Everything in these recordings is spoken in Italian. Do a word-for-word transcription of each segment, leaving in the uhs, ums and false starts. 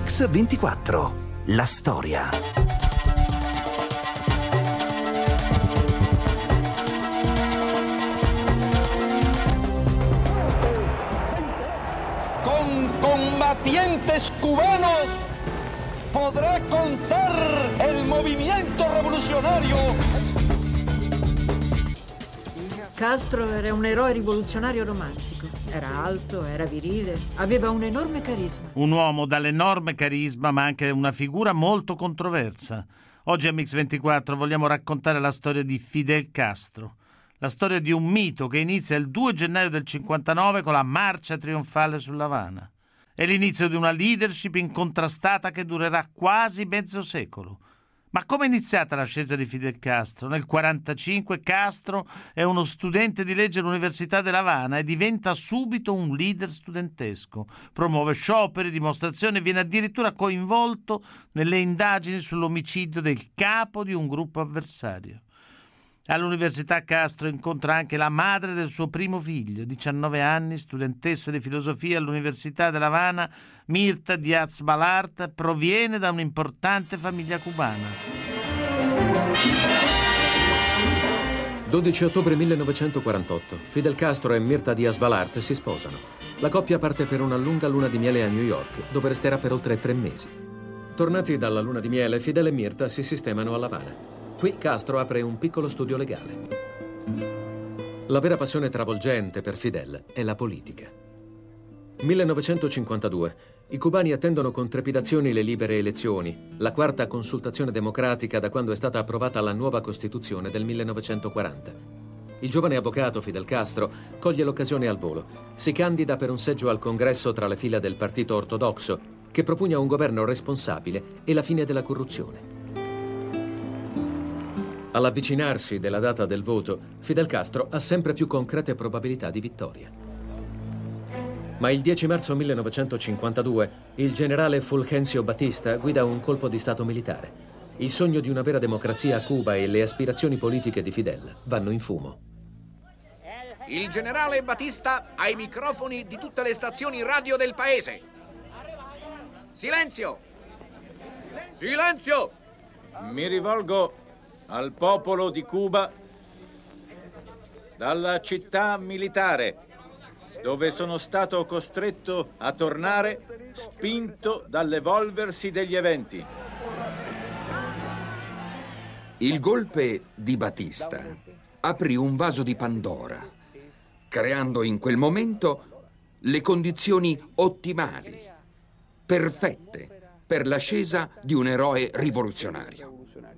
Mix ventiquattro. La storia. Con combatientes cubanos podré contar el movimiento revolucionario. Castro era un eroe rivoluzionario romantico. Era alto, era virile, aveva un enorme carisma. Un uomo dall'enorme carisma, ma anche una figura molto controversa. Oggi a Mix ventiquattro vogliamo raccontare la storia di Fidel Castro. La storia di un mito che inizia il due gennaio del cinquantanove con la marcia trionfale sull'Havana. È l'inizio di una leadership incontrastata che durerà quasi mezzo secolo. Ma come è iniziata l'ascesa di Fidel Castro? Nel quarantacinque Castro è uno studente di legge all'Università dell'Havana e diventa subito un leader studentesco. Promuove scioperi, dimostrazioni e viene addirittura coinvolto nelle indagini sull'omicidio del capo di un gruppo avversario. All'Università Castro incontra anche la madre del suo primo figlio, diciannove anni, studentessa di filosofia all'Università dell'Havana, Mirta Díaz-Balart, proviene da un'importante famiglia cubana. dodici ottobre millenovecentoquarantotto. Fidel Castro e Mirta Díaz-Balart si sposano. La coppia parte per una lunga luna di miele a New York, dove resterà per oltre tre mesi. Tornati dalla luna di miele, Fidel e Mirta si sistemano a L'Havana. Qui Castro apre un piccolo studio legale. La vera passione travolgente per Fidel è la politica. millenovecentocinquantadue. I cubani attendono con trepidazioni le libere elezioni, la quarta consultazione democratica da quando è stata approvata la nuova Costituzione del millenovecentoquaranta. Il giovane avvocato Fidel Castro coglie l'occasione al volo. Si candida per un seggio al congresso tra le fila del partito ortodosso, che propugna un governo responsabile e la fine della corruzione. All'avvicinarsi della data del voto, Fidel Castro ha sempre più concrete probabilità di vittoria. Ma il dieci marzo millenovecentocinquantadue il generale Fulgencio Batista guida un colpo di stato militare. Il sogno di una vera democrazia a Cuba e le aspirazioni politiche di Fidel vanno in fumo. Il generale Batista ai microfoni di tutte le stazioni radio del paese. Silenzio! Silenzio! Mi rivolgo al popolo di Cuba dalla città militare, dove sono stato costretto a tornare spinto dall'evolversi degli eventi. Il golpe di Batista aprì un vaso di Pandora, creando in quel momento le condizioni ottimali, perfette, per l'ascesa di un eroe rivoluzionario.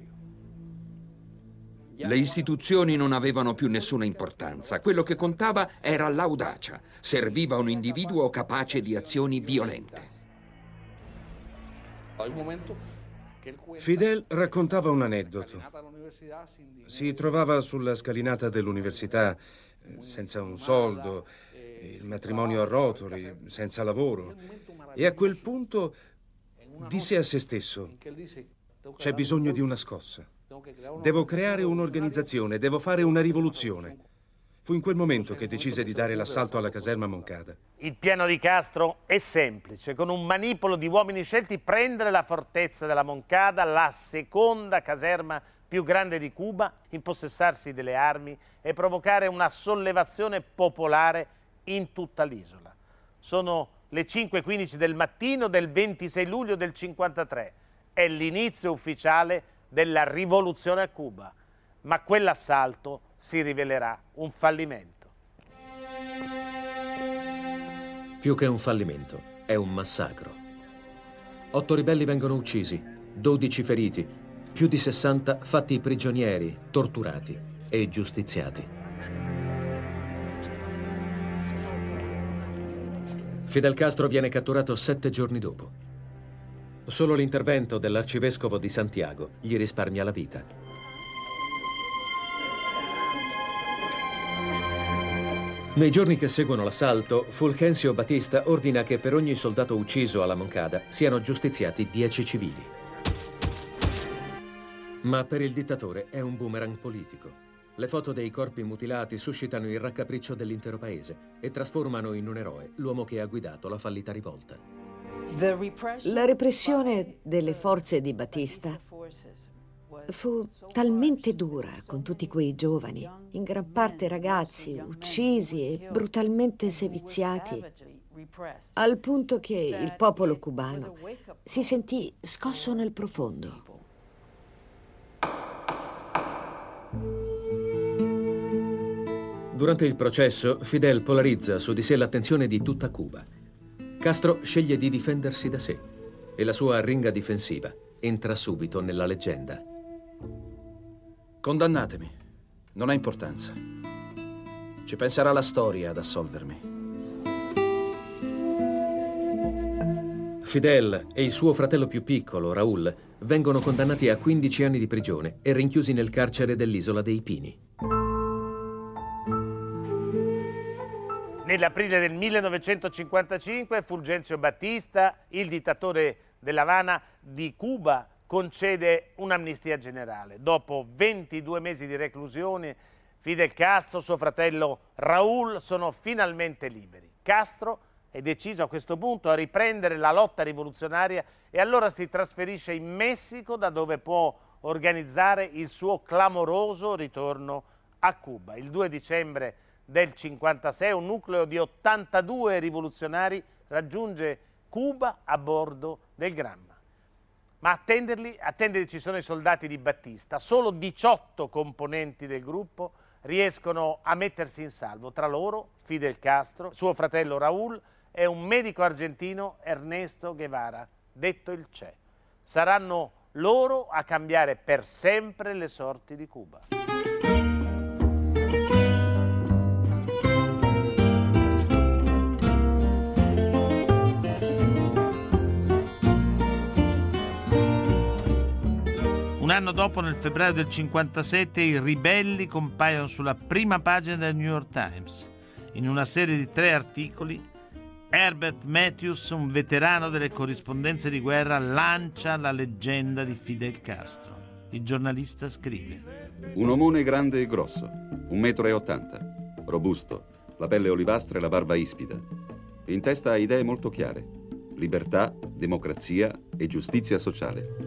Le istituzioni non avevano più nessuna importanza. Quello che contava era l'audacia. Serviva un individuo capace di azioni violente. Fidel raccontava un aneddoto. Si trovava sulla scalinata dell'università, senza un soldo, il matrimonio a rotoli, senza lavoro. E a quel punto disse a se stesso: c'è bisogno di una scossa. Devo creare un'organizzazione, devo fare una rivoluzione. Fu in quel momento che decise di dare l'assalto alla caserma Moncada. Il piano di Castro è semplice: con un manipolo di uomini scelti prendere la fortezza della Moncada, la seconda caserma più grande di Cuba, impossessarsi delle armi e provocare una sollevazione popolare in tutta l'isola. Sono le cinque e quindici del mattino del ventisei luglio del cinquantatré. È l'inizio ufficiale della rivoluzione a Cuba, ma quell'assalto si rivelerà un fallimento. Più che un fallimento, è un massacro. Otto ribelli vengono uccisi, dodici feriti, più di sessanta fatti prigionieri, torturati e giustiziati. Fidel Castro viene catturato sette giorni dopo. Solo l'intervento dell'arcivescovo di Santiago gli risparmia la vita. Nei giorni che seguono l'assalto, Fulgencio Batista ordina che per ogni soldato ucciso alla Moncada siano giustiziati dieci civili. Ma per il dittatore è un boomerang politico. Le foto dei corpi mutilati suscitano il raccapriccio dell'intero paese e trasformano in un eroe l'uomo che ha guidato la fallita rivolta. La repressione delle forze di Batista fu talmente dura con tutti quei giovani, in gran parte ragazzi, uccisi e brutalmente seviziati, al punto che il popolo cubano si sentì scosso nel profondo. Durante il processo, Fidel polarizza su di sé l'attenzione di tutta Cuba. Castro sceglie di difendersi da sé e la sua arringa difensiva entra subito nella leggenda. Condannatemi, non ha importanza. Ci penserà la storia ad assolvermi. Fidel e il suo fratello più piccolo, Raúl, vengono condannati a quindici anni di prigione e rinchiusi nel carcere dell'Isola dei Pini. Nell'aprile del millenovecentocinquantacinque Fulgencio Batista, il dittatore dell'Havana di Cuba, concede un'amnistia generale. Dopo ventidue mesi di reclusione, Fidel Castro, suo fratello Raúl sono finalmente liberi. Castro è deciso a questo punto a riprendere la lotta rivoluzionaria e allora si trasferisce in Messico, da dove può organizzare il suo clamoroso ritorno a Cuba. Il due dicembre del cinquantasei un nucleo di ottantadue rivoluzionari raggiunge Cuba a bordo del Granma. Ma attenderli, attenderli ci sono i soldati di Batista. Solo diciotto componenti del gruppo riescono a mettersi in salvo. Tra loro Fidel Castro, suo fratello Raúl e un medico argentino, Ernesto Guevara, detto il Che. Saranno loro a cambiare per sempre le sorti di Cuba. Un anno dopo, nel febbraio del cinquantasette, i ribelli compaiono sulla prima pagina del New York Times. In una serie di tre articoli, Herbert Matthews, un veterano delle corrispondenze di guerra, lancia la leggenda di Fidel Castro. Il giornalista scrive: un omone grande e grosso, un metro e ottanta, robusto, la pelle olivastra e la barba ispida. In testa ha idee molto chiare: libertà, democrazia e giustizia sociale.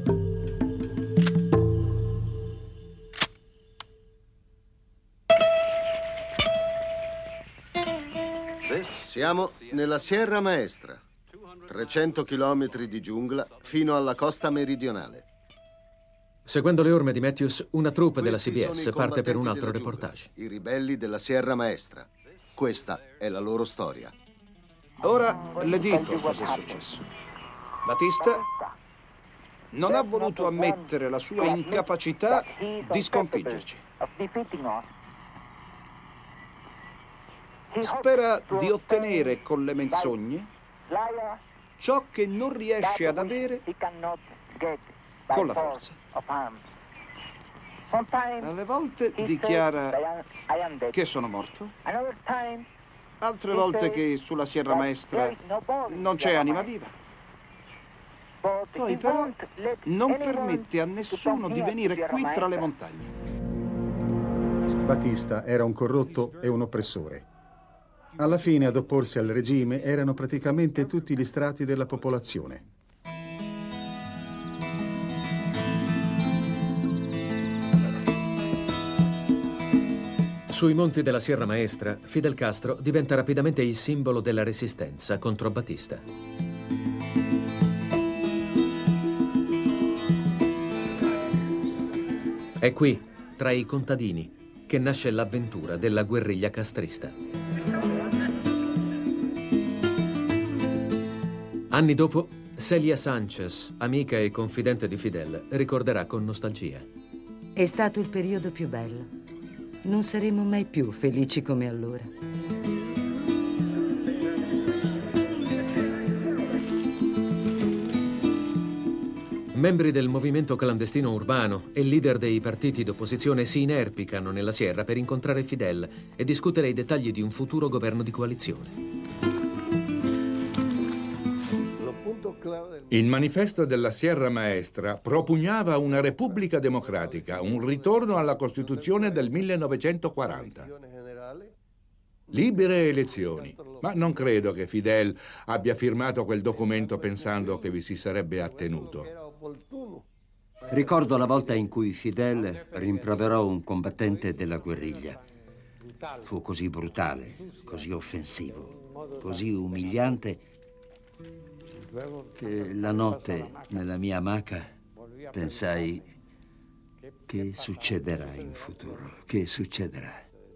Siamo nella Sierra Maestra, trecento chilometri di giungla fino alla costa meridionale. Seguendo le orme di Matthews, una troupe della C B S parte per un altro reportage. I ribelli della Sierra Maestra. Questa è la loro storia. Ora le dico cosa è successo. Batista non ha voluto ammettere la sua incapacità di sconfiggerci. Spera di ottenere con le menzogne ciò che non riesce ad avere con la forza. Alle volte dichiara che sono morto, altre volte che sulla Sierra Maestra non c'è anima viva. Poi però non permette a nessuno di venire qui tra le montagne. Batista era un corrotto e un oppressore. Alla fine, ad opporsi al regime erano praticamente tutti gli strati della popolazione. Sui monti della Sierra Maestra, Fidel Castro diventa rapidamente il simbolo della resistenza contro Batista. È qui, tra i contadini, che nasce l'avventura della guerriglia castrista. Anni dopo, Celia Sanchez, amica e confidente di Fidel, ricorderà con nostalgia. È stato il periodo più bello. Non saremo mai più felici come allora. Membri del movimento clandestino urbano e leader dei partiti d'opposizione si inerpicano nella Sierra per incontrare Fidel e discutere i dettagli di un futuro governo di coalizione. Il manifesto della Sierra Maestra propugnava una repubblica democratica, un ritorno alla Costituzione del millenovecentoquaranta. Libere elezioni. Ma non credo che Fidel abbia firmato quel documento pensando che vi si sarebbe attenuto. Ricordo la volta in cui Fidel rimproverò un combattente della guerriglia. Fu così brutale, così offensivo, così umiliante che la notte nella mia amaca pensai: che succederà in futuro? Che succederà?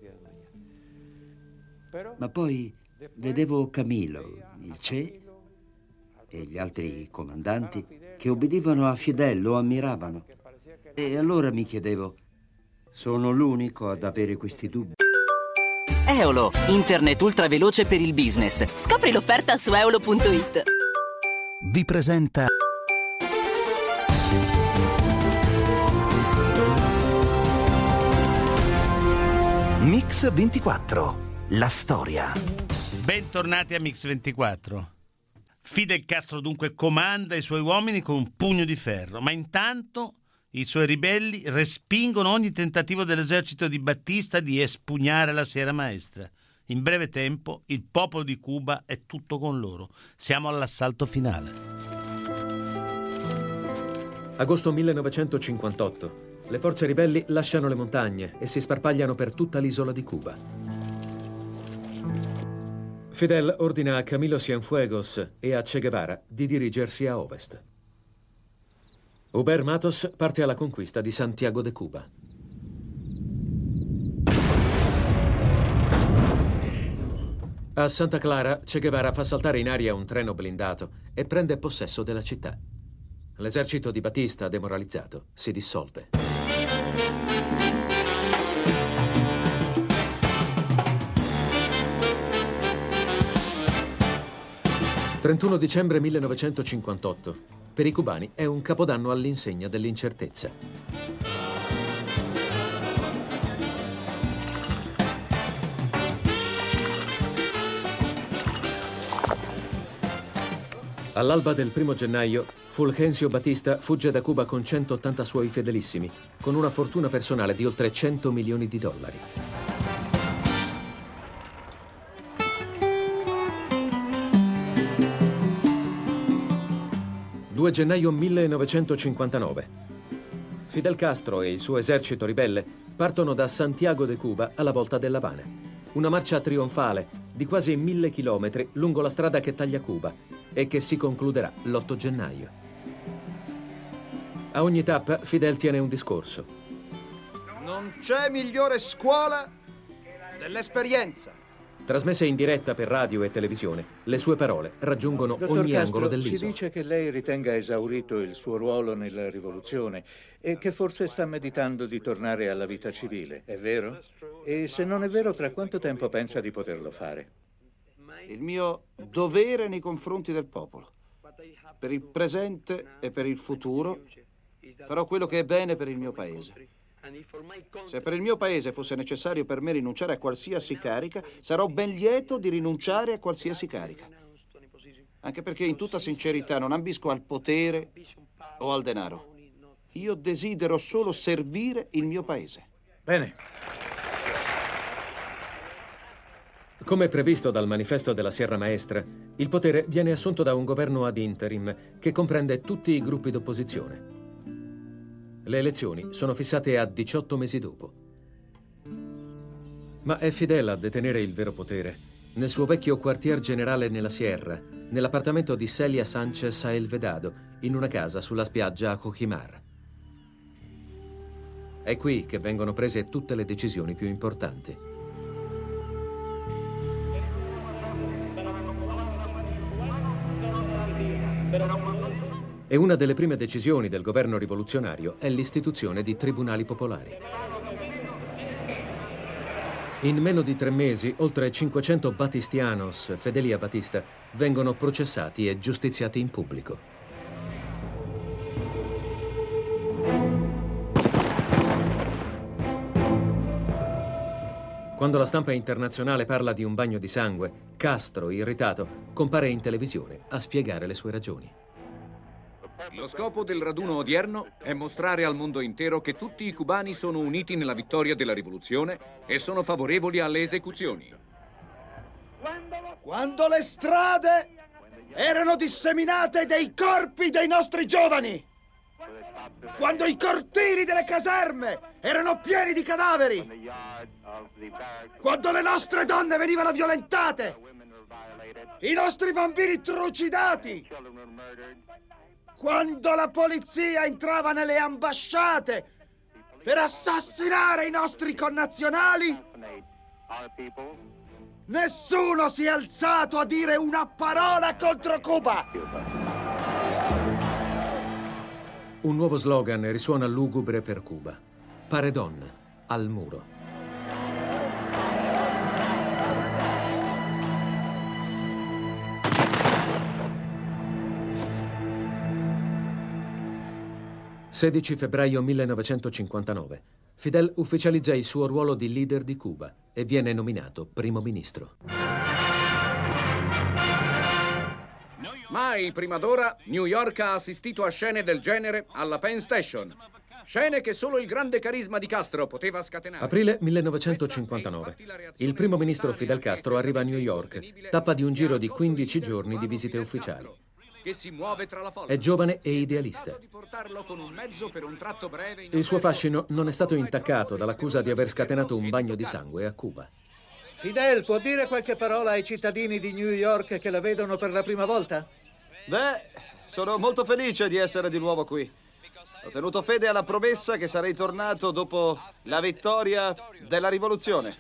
Ma poi vedevo Camilo, il Che e gli altri comandanti che obbedivano a Fidel, lo ammiravano. E allora mi chiedevo: sono l'unico ad avere questi dubbi? Eolo, internet ultraveloce per il business. Scopri l'offerta su eolo punto it. Vi presenta Mix ventiquattro, la storia. Bentornati a Mix ventiquattro. Fidel Castro dunque comanda i suoi uomini con un pugno di ferro, ma intanto i suoi ribelli respingono ogni tentativo dell'esercito di Batista di espugnare la Sierra Maestra. In breve tempo il popolo di Cuba è tutto con loro. Siamo all'assalto finale. Agosto millenovecentocinquantotto. Le forze ribelli lasciano le montagne e si sparpagliano per tutta l'isola di Cuba. Fidel ordina a Camilo Cienfuegos e a Che Guevara di dirigersi a ovest. Hubert Matos parte alla conquista di Santiago de Cuba. A Santa Clara, Che Guevara fa saltare in aria un treno blindato e prende possesso della città. L'esercito di Batista, demoralizzato, si dissolve. trentuno dicembre millenovecentocinquantotto. Per i cubani è un capodanno all'insegna dell'incertezza. All'alba del primo gennaio, Fulgencio Batista fugge da Cuba con centottanta suoi fedelissimi, con una fortuna personale di oltre cento milioni di dollari. due gennaio millenovecentocinquantanove. Fidel Castro e il suo esercito ribelle partono da Santiago de Cuba alla volta dell'Havana. Una marcia trionfale di quasi mille chilometri lungo la strada che taglia Cuba e che si concluderà l'otto gennaio. A ogni tappa Fidel tiene un discorso. Non c'è migliore scuola dell'esperienza. Trasmesse in diretta per radio e televisione, le sue parole raggiungono Dottor ogni Castro, angolo dell'isola. si dice che lei ritenga esaurito il suo ruolo nella rivoluzione e che forse sta meditando di tornare alla vita civile, è vero? E se non è vero, tra quanto tempo pensa di poterlo fare? Il mio dovere nei confronti del popolo. Per il presente e per il futuro farò quello che è bene per il mio paese. Se per il mio paese fosse necessario per me rinunciare a qualsiasi carica, sarò ben lieto di rinunciare a qualsiasi carica. Anche perché, in tutta sincerità, non ambisco al potere o al denaro. Io desidero solo servire il mio paese. Bene. Come previsto dal manifesto della Sierra Maestra, il potere viene assunto da un governo ad interim che comprende tutti i gruppi d'opposizione. Le elezioni sono fissate a diciotto mesi dopo. Ma è Fidel a detenere il vero potere, nel suo vecchio quartier generale nella Sierra, nell'appartamento di Celia Sanchez a El Vedado, in una casa sulla spiaggia a Cojimar. È qui che vengono prese tutte le decisioni più importanti. E una delle prime decisioni del governo rivoluzionario è l'istituzione di tribunali popolari. In meno di tre mesi, oltre cinquecento batistianos fedeli a Batista vengono processati e giustiziati in pubblico. Quando la stampa internazionale parla di un bagno di sangue, Castro, irritato, compare in televisione a spiegare le sue ragioni. Lo scopo del raduno odierno è mostrare al mondo intero che tutti i cubani sono uniti nella vittoria della rivoluzione e sono favorevoli alle esecuzioni. Quando le strade erano disseminate dei corpi dei nostri giovani, quando i cortili delle caserme erano pieni di cadaveri, quando le nostre donne venivano violentate, i nostri bambini trucidati, quando la polizia entrava nelle ambasciate per assassinare i nostri connazionali, nessuno si è alzato a dire una parola contro Cuba. Un nuovo slogan risuona lugubre per Cuba. Paredón, al muro. sedici febbraio millenovecentocinquantanove. Fidel ufficializza il suo ruolo di leader di Cuba e viene nominato primo ministro. Mai prima d'ora New York ha assistito a scene del genere alla Penn Station. Scene che solo il grande carisma di Castro poteva scatenare. Aprile millenovecentocinquantanove. Il primo ministro Fidel Castro arriva a New York, tappa di un giro di quindici giorni di visite ufficiali. Che si muove tra la folla. È giovane e idealista. Il suo fascino non è stato intaccato dall'accusa di aver scatenato un bagno di sangue a Cuba. Fidel, può dire qualche parola ai cittadini di New York che la vedono per la prima volta? Beh, sono molto felice di essere di nuovo qui. Ho tenuto fede alla promessa che sarei tornato dopo la vittoria della rivoluzione.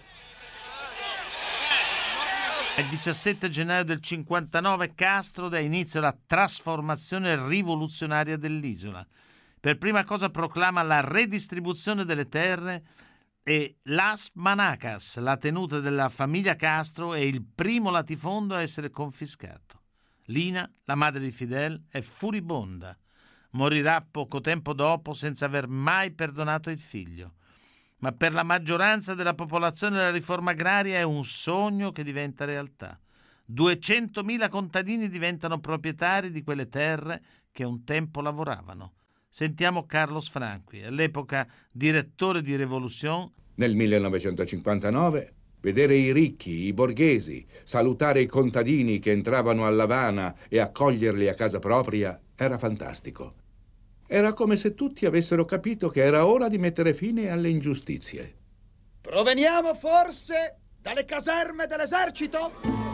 Il diciassette gennaio del cinquantanove Castro dà inizio alla trasformazione rivoluzionaria dell'isola. Per prima cosa proclama la redistribuzione delle terre e Las Manacas, la tenuta della famiglia Castro, è il primo latifondo a essere confiscato. Lina, la madre di Fidel, è furibonda. Morirà poco tempo dopo senza aver mai perdonato il figlio. Ma per la maggioranza della popolazione la riforma agraria è un sogno che diventa realtà. duecentomila contadini diventano proprietari di quelle terre che un tempo lavoravano. Sentiamo Carlos Franqui, all'epoca direttore di Revolution. Nel millenovecentocinquantanove, vedere i ricchi, i borghesi, salutare i contadini che entravano a L'Avana e accoglierli a casa propria era fantastico. Era come se tutti avessero capito che era ora di mettere fine alle ingiustizie. Proveniamo forse dalle caserme dell'esercito?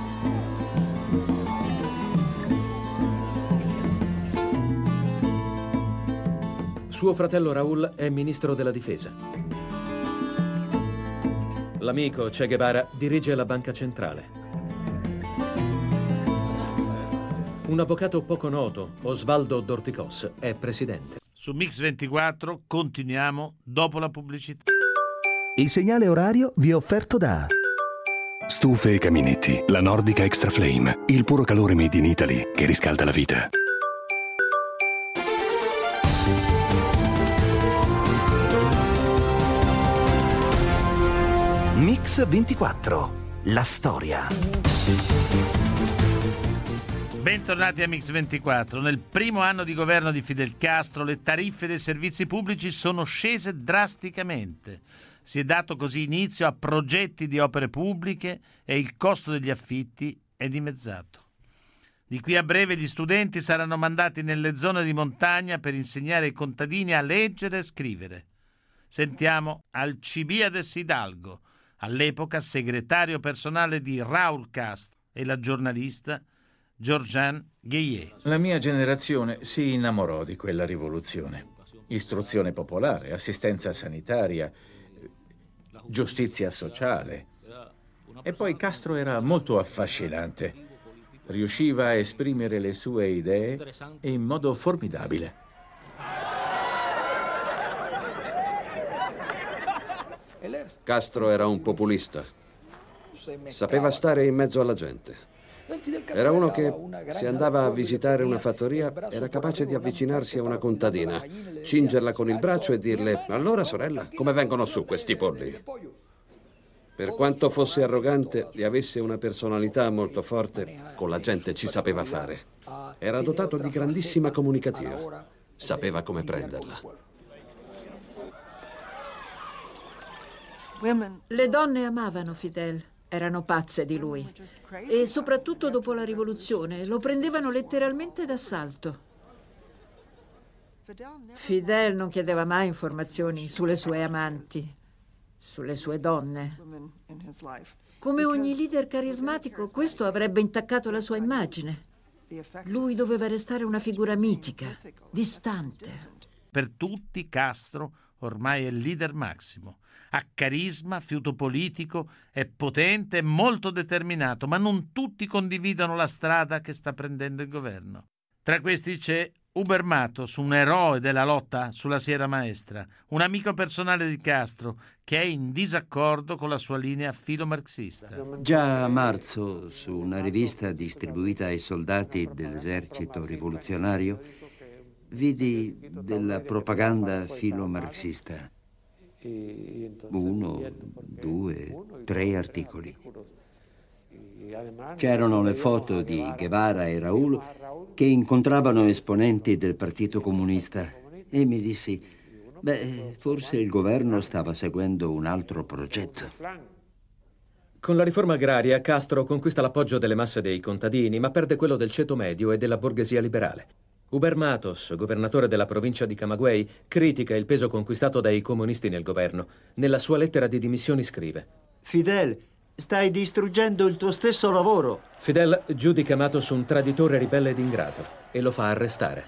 Suo fratello Raúl è ministro della difesa. L'amico Che Guevara dirige la banca centrale. Un avvocato poco noto, Osvaldo Dorticos, è presidente. Su Mix ventiquattro continuiamo dopo la pubblicità. Il segnale orario vi è offerto da Stufe e caminetti, la Nordica Extra Flame, il puro calore made in Italy che riscalda la vita. Mix ventiquattro, la storia. Bentornati a Mix ventiquattro. Nel primo anno di governo di Fidel Castro le tariffe dei servizi pubblici sono scese drasticamente. Si è dato così inizio a progetti di opere pubbliche e il costo degli affitti è dimezzato. Di qui a breve gli studenti saranno mandati nelle zone di montagna per insegnare ai contadini a leggere e scrivere. Sentiamo Alcibiades Hidalgo, all'epoca segretario personale di Raúl Castro, e la giornalista Georgiane Guillet. La mia generazione si innamorò di quella rivoluzione. Istruzione popolare, assistenza sanitaria, giustizia sociale. E poi Castro era molto affascinante. Riusciva a esprimere le sue idee in modo formidabile. Castro era un populista. Sapeva stare in mezzo alla gente. Era uno che, se andava a visitare una fattoria, era capace di avvicinarsi a una contadina, cingerla con il braccio e dirle: «Allora, sorella, come vengono su questi polli?» Per quanto fosse arrogante e avesse una personalità molto forte, con la gente ci sapeva fare. Era dotato di grandissima comunicativa. Sapeva come prenderla. Le donne amavano Fidel. erano pazze di lui. E soprattutto dopo la rivoluzione lo prendevano letteralmente d'assalto. Fidel non chiedeva mai informazioni sulle sue amanti, sulle sue donne. Come ogni leader carismatico, questo avrebbe intaccato la sua immagine. Lui doveva restare una figura mitica, distante. Per tutti Castro ormai è il leader massimo. Ha carisma, fiuto politico, è potente e molto determinato, ma non tutti condividono la strada che sta prendendo il governo. Tra questi c'è Huber Matos, un eroe della lotta sulla Sierra Maestra, un amico personale di Castro che è in disaccordo con la sua linea filomarxista. Già a marzo, su una rivista distribuita ai soldati dell'esercito rivoluzionario, vidi della propaganda filomarxista. Uno, due, tre articoli. C'erano le foto di Guevara e Raúl che incontravano esponenti del Partito Comunista e mi dissi, beh, forse il governo stava seguendo un altro progetto. Con la riforma agraria, Castro conquista l'appoggio delle masse dei contadini, ma perde quello del ceto medio e della borghesia liberale. Huber Matos, governatore della provincia di Camagüey, critica il peso conquistato dai comunisti nel governo. Nella sua lettera di dimissioni scrive: Fidel, stai distruggendo il tuo stesso lavoro. Fidel giudica Matos un traditore ribelle ed ingrato e lo fa arrestare.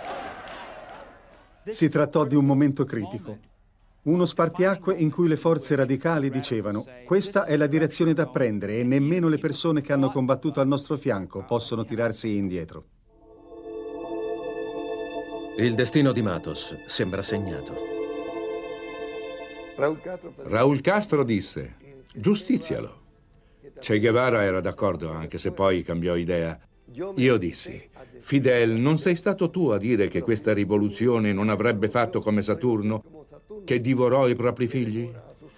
Si trattò di un momento critico. Uno spartiacque in cui le forze radicali dicevano questa è la direzione da prendere e nemmeno le persone che hanno combattuto al nostro fianco possono tirarsi indietro. Il destino di Matos sembra segnato. Raúl Castro disse: giustizialo. Che Guevara era d'accordo, anche se poi cambiò idea. Io dissi: Fidel, non sei stato tu a dire che questa rivoluzione non avrebbe fatto come Saturno, che divorò i propri figli?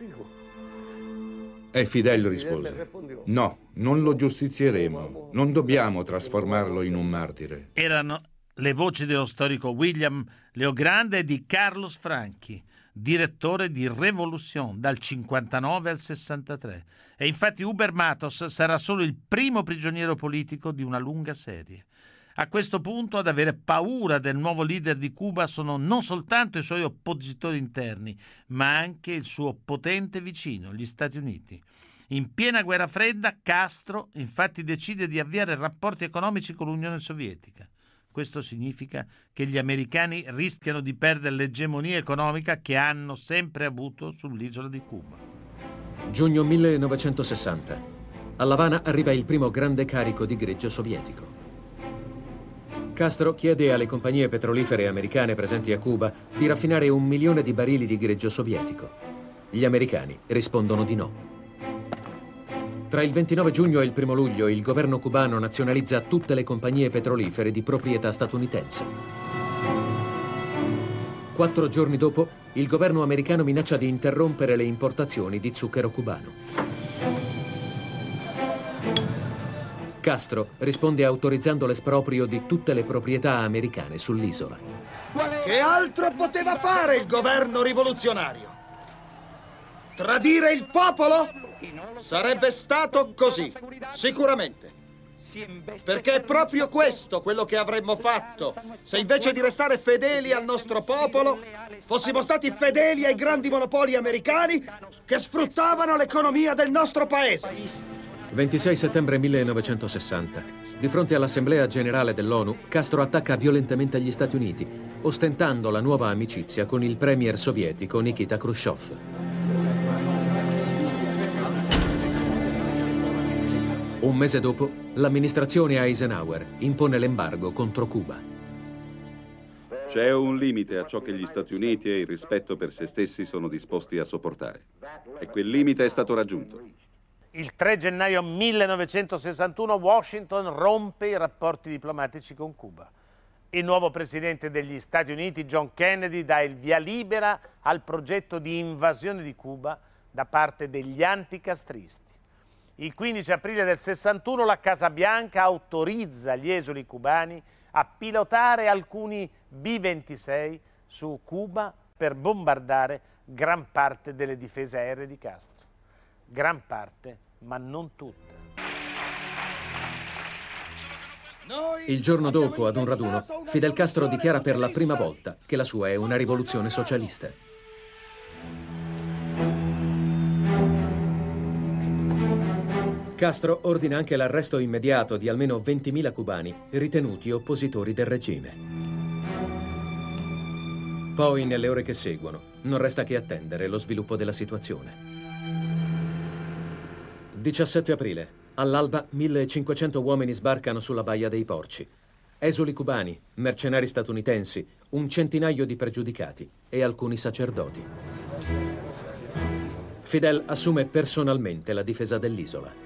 E Fidel rispose: no, non lo giustizieremo, non dobbiamo trasformarlo in un martire. Erano le voci dello storico William Leogrande e di Carlos Franchi, direttore di Revolution dal cinquantanove al sessantatré. E infatti Huber Matos sarà solo il primo prigioniero politico di una lunga serie. A questo punto ad avere paura del nuovo leader di Cuba sono non soltanto i suoi oppositori interni, ma anche il suo potente vicino, gli Stati Uniti. In piena guerra fredda, Castro infatti decide di avviare rapporti economici con l'Unione Sovietica. Questo significa che gli americani rischiano di perdere l'egemonia economica che hanno sempre avuto sull'isola di Cuba. Giugno millenovecentosessanta. A L'Avana arriva il primo grande carico di greggio sovietico. Castro chiede alle compagnie petrolifere americane presenti a Cuba di raffinare un milione di barili di greggio sovietico. Gli americani rispondono di no. Tra il ventinove giugno e il primo luglio il governo cubano nazionalizza tutte le compagnie petrolifere di proprietà statunitense. Quattro giorni dopo, il governo americano minaccia di interrompere le importazioni di zucchero cubano. Castro risponde autorizzando l'esproprio di tutte le proprietà americane sull'isola. Che altro poteva fare il governo rivoluzionario? Tradire il popolo? Sarebbe stato così, sicuramente. Perché è proprio questo quello che avremmo fatto se invece di restare fedeli al nostro popolo fossimo stati fedeli ai grandi monopoli americani che sfruttavano l'economia del nostro paese. ventisei settembre millenovecentosessanta. Di fronte all'Assemblea Generale dell'ONU, Castro attacca violentemente gli Stati Uniti, ostentando la nuova amicizia con il premier sovietico Nikita Khrushchev. Un mese dopo, l'amministrazione Eisenhower impone l'embargo contro Cuba. C'è un limite a ciò che gli Stati Uniti e il rispetto per se stessi sono disposti a sopportare. E quel limite è stato raggiunto. Il tre gennaio millenovecentosessantuno Washington rompe i rapporti diplomatici con Cuba. Il nuovo presidente degli Stati Uniti, John Kennedy, dà il via libera al progetto di invasione di Cuba da parte degli anticastristi. Il quindici aprile del sessantuno la Casa Bianca autorizza gli esuli cubani a pilotare alcuni B ventisei su Cuba per bombardare gran parte delle difese aeree di Castro. Gran parte ma non tutte. Il giorno dopo, ad un raduno, Fidel Castro dichiara per la prima volta che la sua è una rivoluzione socialista. Castro ordina anche l'arresto immediato di almeno ventimila cubani ritenuti oppositori del regime. Poi, nelle ore che seguono, non resta che attendere lo sviluppo della situazione. diciassette aprile. All'alba, millecinquecento uomini sbarcano sulla Baia dei Porci. Esuli cubani, mercenari statunitensi, un centinaio di pregiudicati e alcuni sacerdoti. Fidel assume personalmente la difesa dell'isola.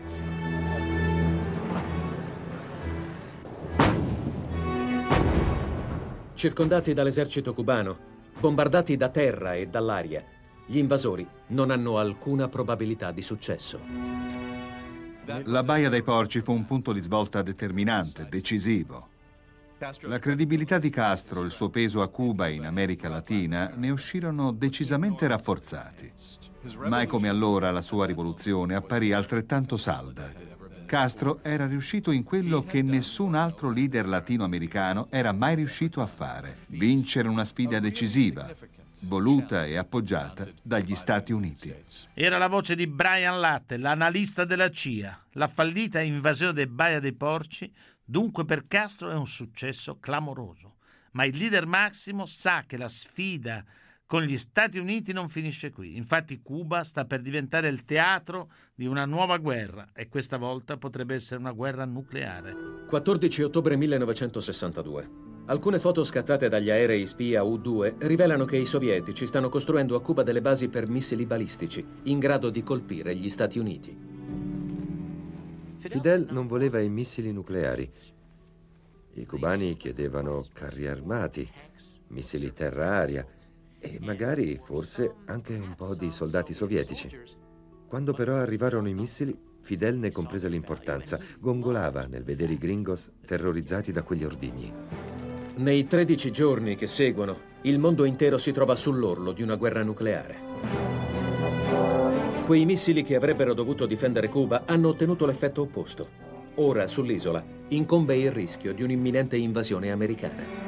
Circondati dall'esercito cubano, bombardati da terra e dall'aria, gli invasori non hanno alcuna probabilità di successo. La Baia dei Porci fu un punto di svolta determinante, decisivo. La credibilità di Castro e il suo peso a Cuba e in America Latina ne uscirono decisamente rafforzati. Mai come allora la sua rivoluzione apparì altrettanto salda. Castro era riuscito in quello che nessun altro leader latinoamericano era mai riuscito a fare: vincere una sfida decisiva, voluta e appoggiata dagli Stati Uniti. Era la voce di Brian Latte, l'analista della C I A. La fallita invasione dei Baia dei Porci, dunque, per Castro è un successo clamoroso. Ma il leader massimo sa che la sfida con gli Stati Uniti non finisce qui. Infatti Cuba sta per diventare il teatro di una nuova guerra e questa volta potrebbe essere una guerra nucleare. quattordici ottobre millenovecentosessantadue. Alcune foto scattate dagli aerei spia U due rivelano che i sovietici stanno costruendo a Cuba delle basi per missili balistici in grado di colpire gli Stati Uniti. Fidel non voleva i missili nucleari. I cubani chiedevano carri armati, missili terra-aria e magari, forse, anche un po' di soldati sovietici. Quando però arrivarono i missili, Fidel ne comprese l'importanza. Gongolava nel vedere i gringos terrorizzati da quegli ordigni. Nei tredici giorni che seguono, il mondo intero si trova sull'orlo di una guerra nucleare. Quei missili che avrebbero dovuto difendere Cuba hanno ottenuto l'effetto opposto. Ora, sull'isola, incombe il rischio di un'imminente invasione americana.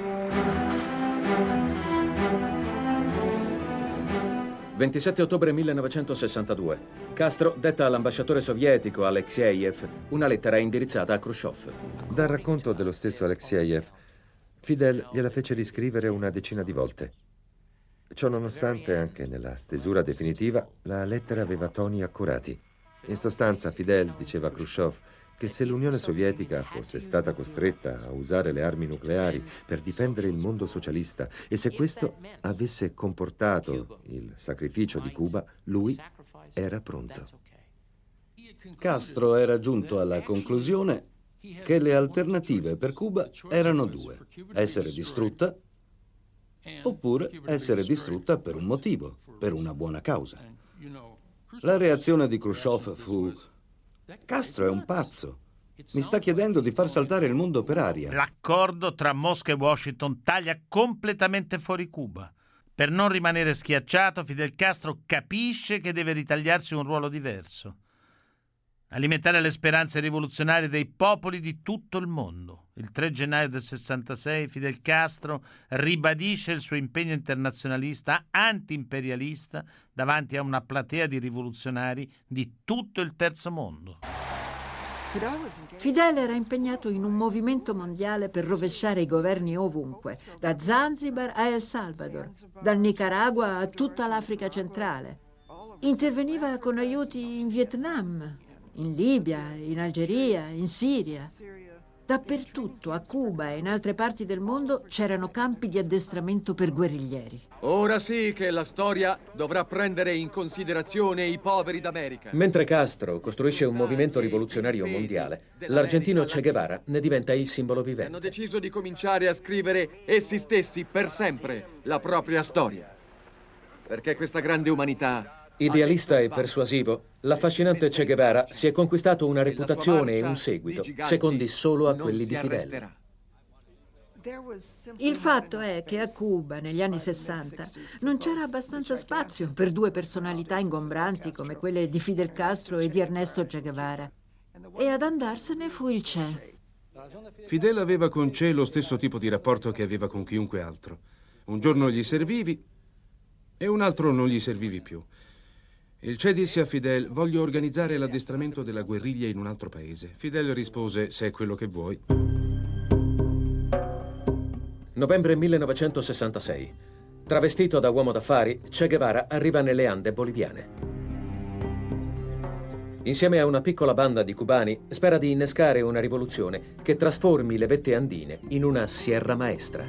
ventisette ottobre millenovecentosessantadue. Castro detta all'ambasciatore sovietico Alexeyev una lettera indirizzata a Khrushchev. Dal racconto dello stesso Alexeyev, Fidel gliela fece riscrivere una decina di volte. Ciò nonostante, anche nella stesura definitiva, la lettera aveva toni accurati. In sostanza, Fidel diceva a Khrushchev che se l'Unione Sovietica fosse stata costretta a usare le armi nucleari per difendere il mondo socialista e se questo avesse comportato il sacrificio di Cuba, lui era pronto. Castro era giunto alla conclusione che le alternative per Cuba erano due: essere distrutta oppure essere distrutta per un motivo, per una buona causa. La reazione di Khrushchev fu: Castro è un pazzo. Mi sta chiedendo di far saltare il mondo per aria. L'accordo tra Mosca e Washington taglia completamente fuori Cuba. Per non rimanere schiacciato, Fidel Castro capisce che deve ritagliarsi un ruolo diverso. Alimentare le speranze rivoluzionarie dei popoli di tutto il mondo. Il tre gennaio del sessantasei Fidel Castro ribadisce il suo impegno internazionalista anti-imperialista davanti a una platea di rivoluzionari di tutto il terzo mondo. Fidel era impegnato in un movimento mondiale per rovesciare i governi ovunque, da Zanzibar a El Salvador, dal Nicaragua a tutta l'Africa centrale. Interveniva con aiuti in Vietnam, in Libia, in Algeria, in Siria. Dappertutto, a Cuba e in altre parti del mondo, c'erano campi di addestramento per guerriglieri. Ora sì che la storia dovrà prendere in considerazione i poveri d'America. Mentre Castro costruisce un movimento rivoluzionario mondiale, l'argentino Che Guevara ne diventa il simbolo vivente. Hanno deciso di cominciare a scrivere essi stessi per sempre la propria storia. Perché questa grande umanità... Idealista e persuasivo, l'affascinante Che Guevara si è conquistato una reputazione e un seguito, secondi solo a quelli di Fidel. Il fatto è che a Cuba, negli anni sessanta, non c'era abbastanza spazio per due personalità ingombranti come quelle di Fidel Castro e di Ernesto Che Guevara. E ad andarsene fu il Che. Fidel aveva con Che lo stesso tipo di rapporto che aveva con chiunque altro. Un giorno gli servivi e un altro non gli servivi più. Il Che disse a Fidel: voglio organizzare l'addestramento della guerriglia in un altro paese. Fidel rispose: se è quello che vuoi. Novembre millenovecentosessantasei. Travestito da uomo d'affari, Che Guevara arriva nelle Ande boliviane. Insieme a una piccola banda di cubani, spera di innescare una rivoluzione che trasformi le vette andine in una Sierra Maestra.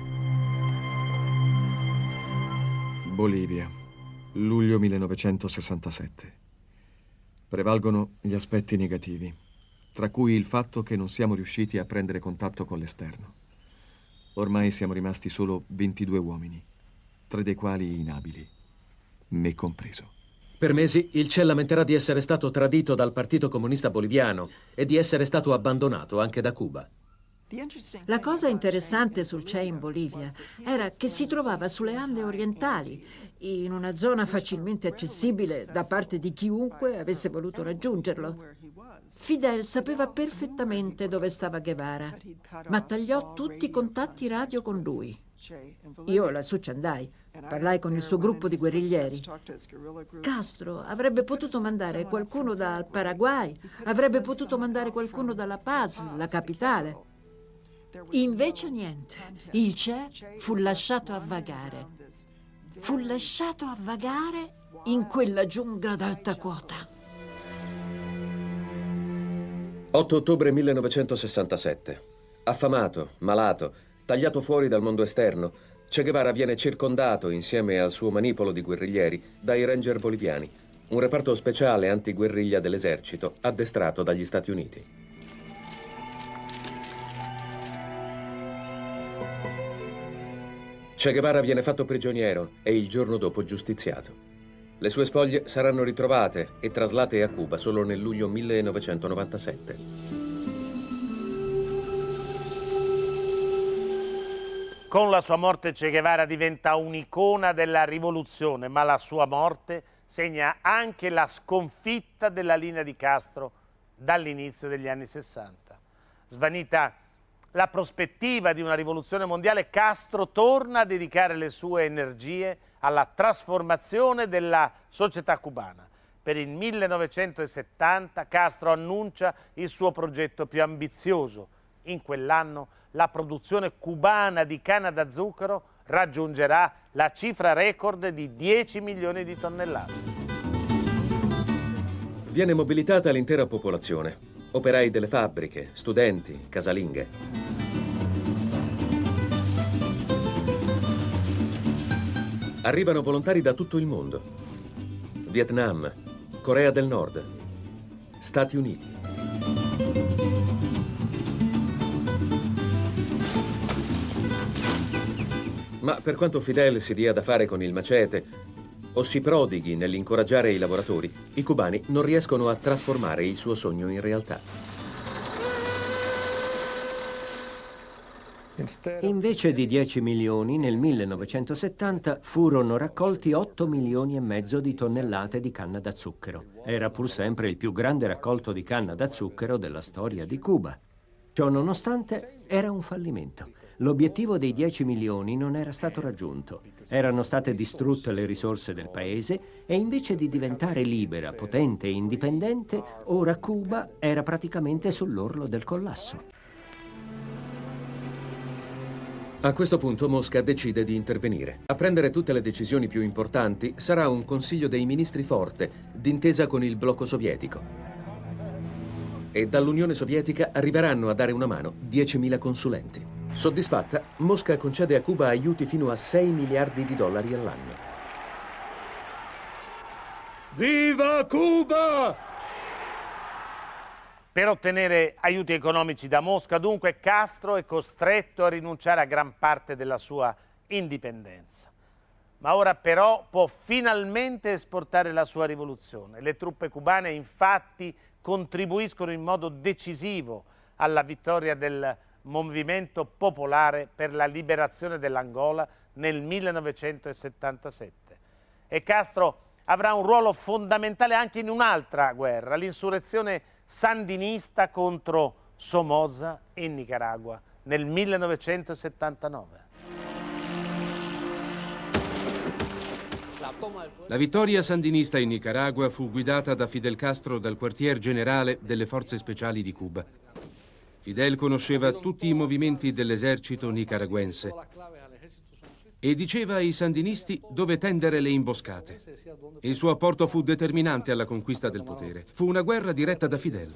Bolivia, luglio millenovecentosessantasette. Prevalgono gli aspetti negativi, tra cui il fatto che non siamo riusciti a prendere contatto con l'esterno. Ormai siamo rimasti solo ventidue uomini, tre dei quali inabili, me compreso. Per mesi il Che lamenterà di essere stato tradito dal Partito Comunista Boliviano e di essere stato abbandonato anche da Cuba. La cosa interessante sul Che in Bolivia era che si trovava sulle Ande orientali, in una zona facilmente accessibile da parte di chiunque avesse voluto raggiungerlo. Fidel sapeva perfettamente dove stava Guevara, ma tagliò tutti i contatti radio con lui. Io lassù ci andai, parlai con il suo gruppo di guerriglieri. Castro avrebbe potuto mandare qualcuno dal Paraguay, avrebbe potuto mandare qualcuno dalla Paz, la capitale. Invece niente, il Che fu lasciato a vagare. Fu lasciato a vagare in quella giungla ad alta quota. otto ottobre millenovecentosessantasette. Affamato, malato, tagliato fuori dal mondo esterno, Che Guevara viene circondato, insieme al suo manipolo di guerriglieri, dai Ranger boliviani, un reparto speciale antiguerriglia dell'esercito addestrato dagli Stati Uniti. Che Guevara viene fatto prigioniero e il giorno dopo giustiziato. Le sue spoglie saranno ritrovate e traslate a Cuba solo nel luglio millenovecentonovantasette. Con la sua morte Che Guevara diventa un'icona della rivoluzione, ma la sua morte segna anche la sconfitta della linea di Castro dall'inizio degli anni sessanta. Svanita la prospettiva di una rivoluzione mondiale, Castro torna a dedicare le sue energie alla trasformazione della società cubana. Per il millenovecentosettanta Castro annuncia il suo progetto più ambizioso. In quell'anno la produzione cubana di canna da zucchero raggiungerà la cifra record di dieci milioni di tonnellate. Viene mobilitata l'intera popolazione, operai delle fabbriche, studenti, casalinghe. Arrivano volontari da tutto il mondo. Vietnam, Corea del Nord, Stati Uniti. Ma per quanto Fidel si dia da fare con il macete o si prodighi nell'incoraggiare i lavoratori, i cubani non riescono a trasformare il suo sogno in realtà. Invece di dieci milioni, nel millenovecentosettanta furono raccolti otto milioni e mezzo di tonnellate di canna da zucchero. Era pur sempre il più grande raccolto di canna da zucchero della storia di Cuba. Ciò nonostante, era un fallimento. L'obiettivo dei dieci milioni non era stato raggiunto. Erano state distrutte le risorse del paese e invece di diventare libera, potente e indipendente, ora Cuba era praticamente sull'orlo del collasso. A questo punto Mosca decide di intervenire. A prendere tutte le decisioni più importanti sarà un Consiglio dei Ministri forte, d'intesa con il blocco sovietico. E dall'Unione Sovietica arriveranno a dare una mano diecimila consulenti. Soddisfatta, Mosca concede a Cuba aiuti fino a sei miliardi di dollari all'anno. Viva Cuba! Per ottenere aiuti economici da Mosca, dunque, Castro è costretto a rinunciare a gran parte della sua indipendenza. Ma ora però può finalmente esportare la sua rivoluzione. Le truppe cubane infatti contribuiscono in modo decisivo alla vittoria del Movimento Popolare per la Liberazione dell'Angola nel millenovecentosettantasette. E Castro avrà un ruolo fondamentale anche in un'altra guerra, l'insurrezione sandinista contro Somoza in Nicaragua nel millenovecentosettantanove. La vittoria sandinista in Nicaragua fu guidata da Fidel Castro dal quartier generale delle forze speciali di Cuba. Fidel conosceva tutti i movimenti dell'esercito nicaraguense e diceva ai sandinisti dove tendere le imboscate. Il suo apporto fu determinante alla conquista del potere. Fu una guerra diretta da Fidel.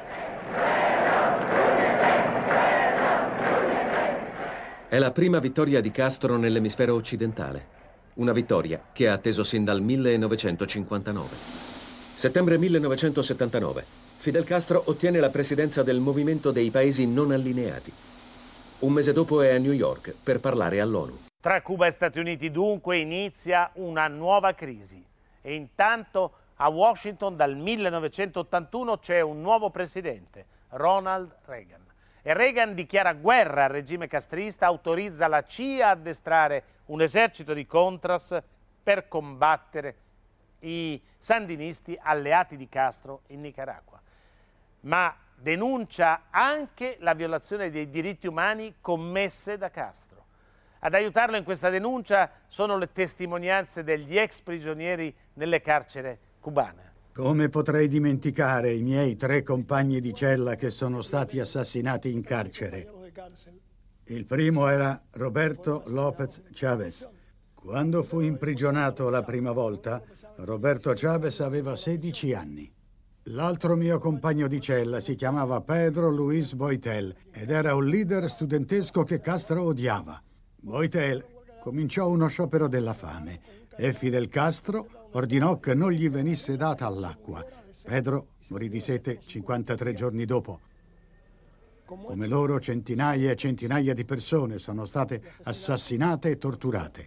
È la prima vittoria di Castro nell'emisfero occidentale. Una vittoria che ha atteso sin dal millenovecentocinquantanove. Settembre millenovecentosettantanove. Fidel Castro ottiene la presidenza del Movimento dei Paesi non allineati. Un mese dopo è a New York per parlare all'ONU. Tra Cuba e Stati Uniti dunque inizia una nuova crisi e intanto a Washington dal millenovecentottantuno c'è un nuovo presidente, Ronald Reagan. E Reagan dichiara guerra al regime castrista, autorizza la C I A a addestrare un esercito di Contras per combattere i sandinisti alleati di Castro in Nicaragua. Ma denuncia anche la violazione dei diritti umani commesse da Castro. Ad aiutarlo in questa denuncia sono le testimonianze degli ex prigionieri nelle carceri cubane. Come potrei dimenticare i miei tre compagni di cella che sono stati assassinati in carcere? Il primo era Roberto López Chávez. Quando fu imprigionato la prima volta, Roberto Chávez aveva sedici anni. L'altro mio compagno di cella si chiamava Pedro Luis Boitel ed era un leader studentesco che Castro odiava. Boitel cominciò uno sciopero della fame e Fidel Castro ordinò che non gli venisse data l'acqua. Pedro morì di sete cinquantatré giorni dopo. Come loro, centinaia e centinaia di persone sono state assassinate e torturate.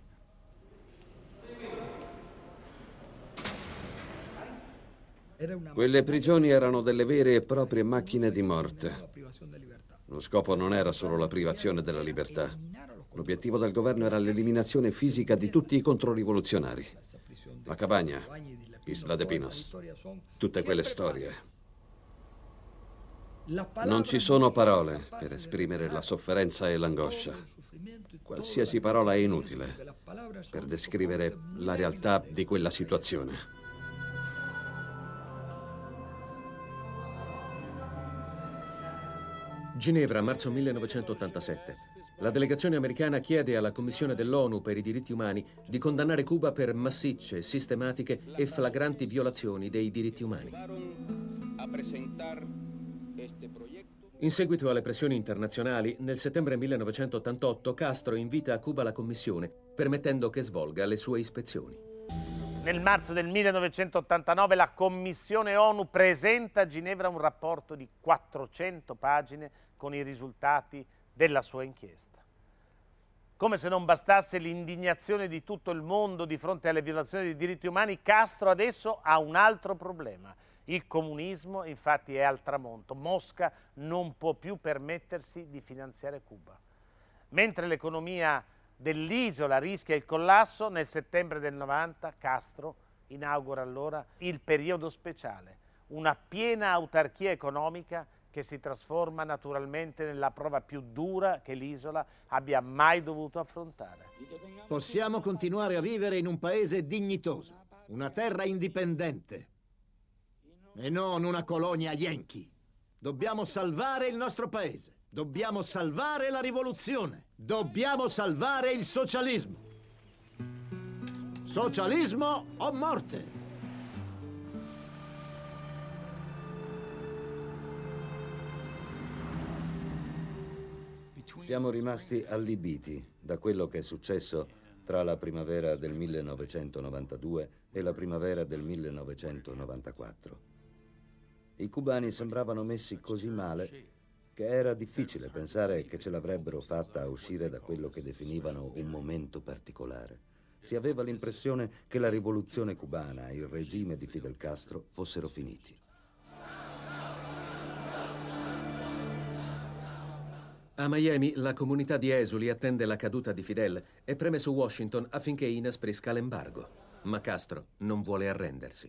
Quelle prigioni erano delle vere e proprie macchine di morte. Lo scopo non era solo la privazione della libertà. L'obiettivo del governo era l'eliminazione fisica di tutti i controrivoluzionari. La Cabagna, Isla de Pinos, tutte quelle storie. Non ci sono parole per esprimere la sofferenza e l'angoscia. Qualsiasi parola è inutile per descrivere la realtà di quella situazione. Ginevra, marzo millenovecentottantasette. La delegazione americana chiede alla Commissione dell'ONU per i diritti umani di condannare Cuba per massicce, sistematiche e flagranti violazioni dei diritti umani. In seguito alle pressioni internazionali, nel settembre millenovecentottantotto Castro invita a Cuba la Commissione, permettendo che svolga le sue ispezioni. Nel marzo del millenovecentottantanove la Commissione ONU presenta a Ginevra un rapporto di quattrocento pagine con i risultati della sua inchiesta. Come se non bastasse l'indignazione di tutto il mondo di fronte alle violazioni dei diritti umani, Castro adesso ha un altro problema. Il comunismo infatti è al tramonto. Mosca non può più permettersi di finanziare Cuba. Mentre l'economia dell'isola rischia il collasso, nel settembre del novanta Castro inaugura allora il periodo speciale, una piena autarchia economica che si trasforma naturalmente nella prova più dura che l'isola abbia mai dovuto affrontare. Possiamo continuare a vivere in un paese dignitoso, una terra indipendente e non una colonia yankee. Dobbiamo salvare il nostro paese, dobbiamo salvare la rivoluzione, dobbiamo salvare il socialismo. Socialismo o morte! Siamo rimasti allibiti da quello che è successo tra la primavera del millenovecentonovantadue e la primavera del millenovecentonovantaquattro. I cubani sembravano messi così male che era difficile pensare che ce l'avrebbero fatta a uscire da quello che definivano un momento particolare. Si aveva l'impressione che la rivoluzione cubana e il regime di Fidel Castro fossero finiti. A Miami la comunità di esuli attende la caduta di Fidel e preme su Washington affinché inasprisca l'embargo. Ma Castro non vuole arrendersi.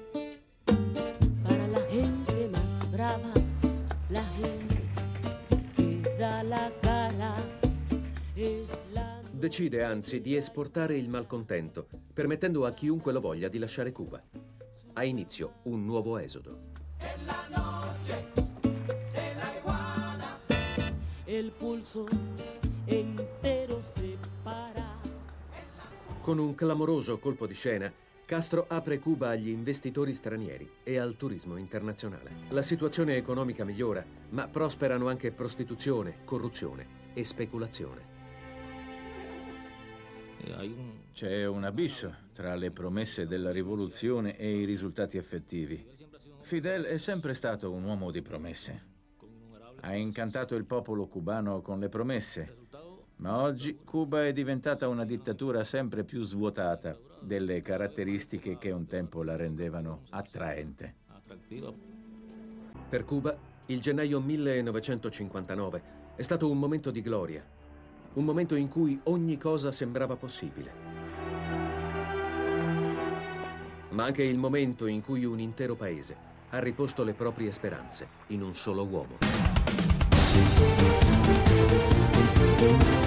Para la gente más brava, la gente que da la cara es la... Decide anzi di esportare il malcontento, permettendo a chiunque lo voglia di lasciare Cuba. Ha inizio un nuovo esodo. El pulso entero se para. Con un clamoroso colpo di scena, Castro apre Cuba agli investitori stranieri e al turismo internazionale. La situazione economica migliora, ma prosperano anche prostituzione, corruzione e speculazione. C'è un abisso tra le promesse della rivoluzione e i risultati effettivi. Fidel è sempre stato un uomo di promesse. Ha incantato il popolo cubano con le promesse, ma oggi Cuba è diventata una dittatura sempre più svuotata delle caratteristiche che un tempo la rendevano attraente. Per Cuba, il gennaio millenovecentocinquantanove è stato un momento di gloria, un momento in cui ogni cosa sembrava possibile. Ma anche il momento in cui un intero paese ha riposto le proprie speranze in un solo uomo.